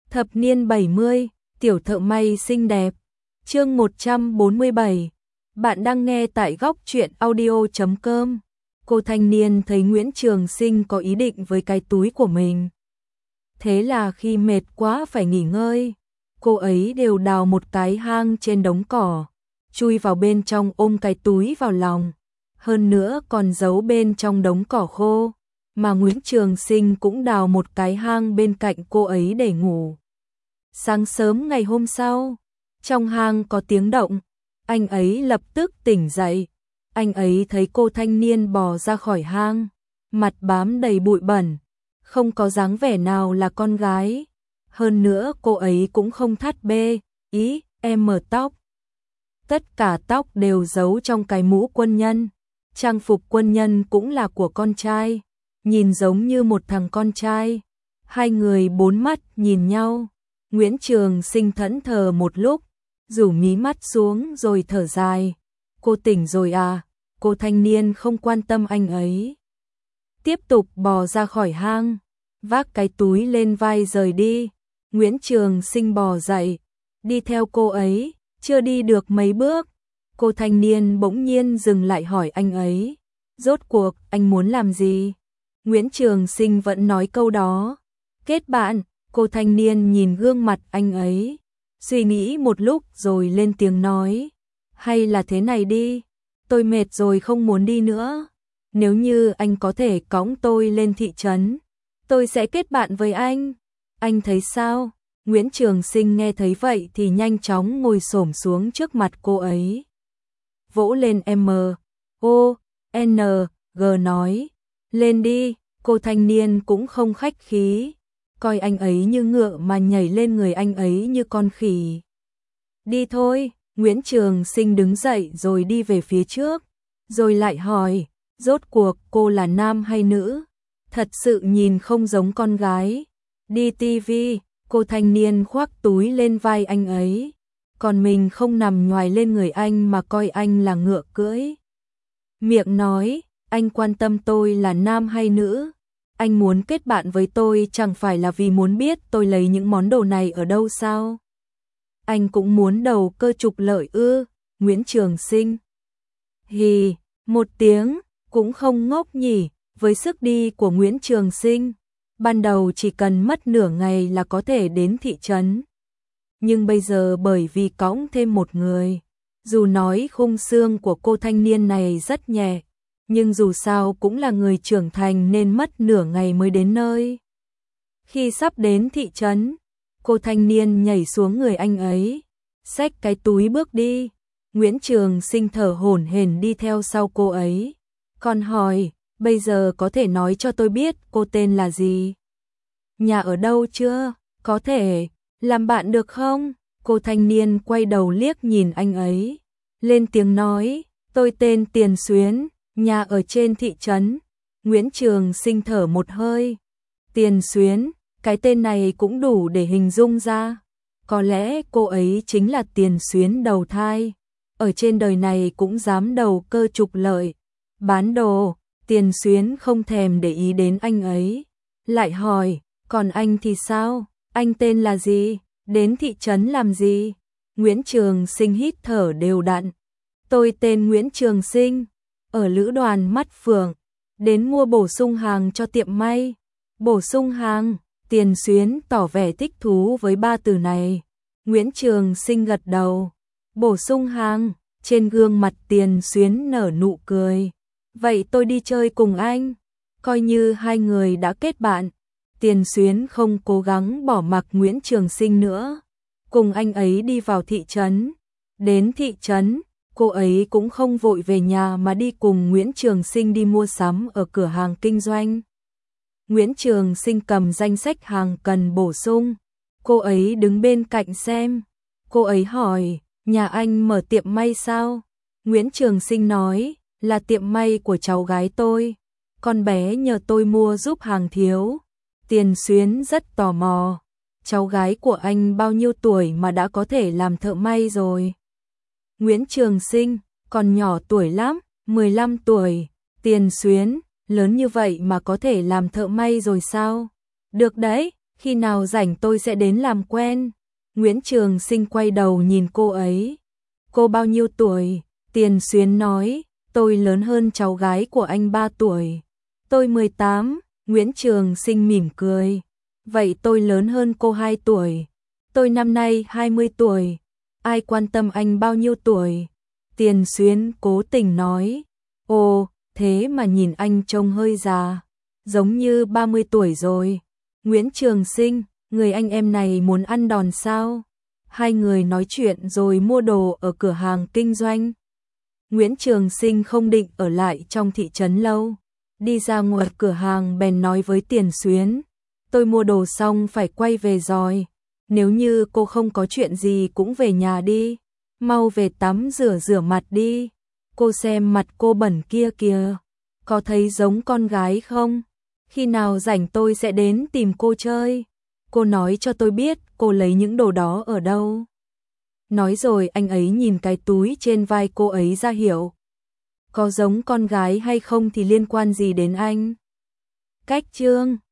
Thập niên 70, tiểu thợ may xinh đẹp. Chương 147. Bạn đang nghe tại góc truyện audio.com. Cô thanh niên thấy Nguyễn Trường Sinh có ý định với cái túi của mình. Thế là khi mệt quá phải nghỉ ngơi, cô ấy đều đào một cái hang trên đống cỏ, chui vào bên trong ôm cái túi vào lòng, hơn nữa còn giấu bên trong đống cỏ khô. Mà Nguyễn Trường Sinh cũng đào một cái hang bên cạnh cô ấy để ngủ. Sáng sớm ngày hôm sau, trong hang có tiếng động, anh ấy lập tức tỉnh dậy. Anh ấy thấy cô thanh niên bò ra khỏi hang, mặt bám đầy bụi bẩn, không có dáng vẻ nào là con gái. Hơn nữa cô ấy cũng không thắt bê, tóc. Tất cả tóc đều giấu trong cái mũ quân nhân, trang phục quân nhân cũng là của con trai, nhìn giống như một thằng con trai. Hai người bốn mắt nhìn nhau, Nguyễn Trường Sinh thẫn thờ một lúc, rủ mí mắt xuống rồi thở dài. Cô tỉnh rồi à? Cô thanh niên không quan tâm anh ấy, tiếp tục bò ra khỏi hang, vác cái túi lên vai rời đi. Nguyễn Trường Sinh bò dậy, đi theo cô ấy, chưa đi được mấy bước, cô thanh niên bỗng nhiên dừng lại hỏi anh ấy, rốt cuộc anh muốn làm gì? Nguyễn Trường Sinh vẫn nói câu đó, kết bạn. Cô thanh niên nhìn gương mặt anh ấy, suy nghĩ một lúc rồi lên tiếng nói, hay là thế này đi, tôi mệt rồi không muốn đi nữa. Nếu như anh có thể cõng tôi lên thị trấn, tôi sẽ kết bạn với anh. Anh thấy sao? Nguyễn Trường Sinh nghe thấy vậy thì nhanh chóng ngồi xổm xuống trước mặt cô ấy, vỗ lên M.O.N.G nói, lên đi. Cô thanh niên cũng không khách khí, coi anh ấy như ngựa mà nhảy lên người anh ấy như con khỉ. Đi thôi. Nguyễn Trường Sinh đứng dậy rồi đi về phía trước, rồi lại hỏi, rốt cuộc cô là nam hay nữ? Thật sự nhìn không giống con gái. Đi tivi. Cô thanh niên khoác túi lên vai anh ấy, còn mình không nằm nhoài lên người anh mà coi anh là ngựa cưỡi. Miệng nói, anh quan tâm tôi là nam hay nữ? Anh muốn kết bạn với tôi chẳng phải là vì muốn biết tôi lấy những món đồ này ở đâu sao? Anh cũng muốn đầu cơ trục lợi ư? Nguyễn Trường Sinh hì một tiếng, cũng không ngốc nhỉ. Với sức đi của Nguyễn Trường Sinh, ban đầu chỉ cần mất nửa ngày là có thể đến thị trấn. Nhưng bây giờ bởi vì cõng thêm một người, dù nói khung xương của cô thanh niên này rất nhẹ, nhưng dù sao cũng là người trưởng thành nên mất nửa ngày mới đến nơi. Khi sắp đến thị trấn, cô thanh niên nhảy xuống người anh ấy, xách cái túi bước đi. Nguyễn Trường Sinh thở hổn hển đi theo sau cô ấy, còn hỏi, bây giờ có thể nói cho tôi biết cô tên là gì? Nhà ở đâu chưa? Có thể làm bạn được không? Cô thanh niên quay đầu liếc nhìn anh ấy, lên tiếng nói, tôi tên Tiền Xuyến, nhà ở trên thị trấn. Nguyễn Trường Sinh thở một hơi, Tiền Xuyến, cái tên này cũng đủ để hình dung ra. Có lẽ cô ấy chính là Tiền Xuyến đầu thai, ở trên đời này cũng dám đầu cơ trục lợi, bán đồ. Tiền Xuyến không thèm để ý đến anh ấy, lại hỏi, còn anh thì sao? Anh tên là gì? Đến thị trấn làm gì? Nguyễn Trường Sinh hít thở đều đặn, tôi tên Nguyễn Trường Sinh, ở lữ đoàn Mắt Phượng, đến mua bổ sung hàng cho tiệm may. Bổ sung hàng? Tiền Xuyến tỏ vẻ thích thú với ba từ này. Nguyễn Trường Sinh gật đầu, bổ sung hàng. Trên gương mặt Tiền Xuyến nở nụ cười, vậy tôi đi chơi cùng anh. Coi như hai người đã kết bạn, Tiền Xuyến không cố gắng bỏ mặc Nguyễn Trường Sinh nữa, cùng anh ấy đi vào thị trấn. Đến thị trấn, cô ấy cũng không vội về nhà mà đi cùng Nguyễn Trường Sinh đi mua sắm ở cửa hàng kinh doanh. Nguyễn Trường Sinh cầm danh sách hàng cần bổ sung, cô ấy đứng bên cạnh xem. Cô ấy hỏi, nhà anh mở tiệm may sao? Nguyễn Trường Sinh nói, là tiệm may của cháu gái tôi, con bé nhờ tôi mua giúp hàng thiếu. Tiền Xuyến rất tò mò, cháu gái của anh bao nhiêu tuổi mà đã có thể làm thợ may rồi? Nguyễn Trường Sinh, còn nhỏ tuổi lắm, 15 tuổi. Tiền Xuyến, lớn như vậy mà có thể làm thợ may rồi sao? Được đấy, Khi nào rảnh tôi sẽ đến làm quen. Nguyễn Trường Sinh quay đầu nhìn cô ấy. Cô bao nhiêu tuổi? Tiền Xuyến nói, tôi lớn hơn cháu gái của anh 3 tuổi. Tôi 18, Nguyễn Trường Sinh mỉm cười. Vậy tôi lớn hơn cô 2 tuổi. Tôi năm nay 20 tuổi. Ai quan tâm anh bao nhiêu tuổi? Tiền Xuyến cố tình nói. Ồ, thế mà nhìn anh trông hơi già. Giống như 30 tuổi rồi. Nguyễn Trường Sinh, người anh em này muốn ăn đòn sao? Hai người nói chuyện rồi mua đồ ở cửa hàng kinh doanh. Nguyễn Trường Sinh không định ở lại trong thị trấn lâu. Đi ra ngoài cửa hàng bèn nói với Tiền Xuyến. Tôi mua đồ xong phải quay về rồi. Nếu như cô không có chuyện gì cũng về nhà đi. Mau về tắm rửa mặt đi. Cô xem mặt cô bẩn kia kìa. Có thấy giống con gái không? Khi nào rảnh tôi sẽ đến tìm cô chơi. Cô nói cho tôi biết cô lấy những đồ đó ở đâu. Nói rồi anh ấy nhìn cái túi trên vai cô ấy ra hiệu. Có giống con gái hay không thì liên quan gì đến anh? Cách chương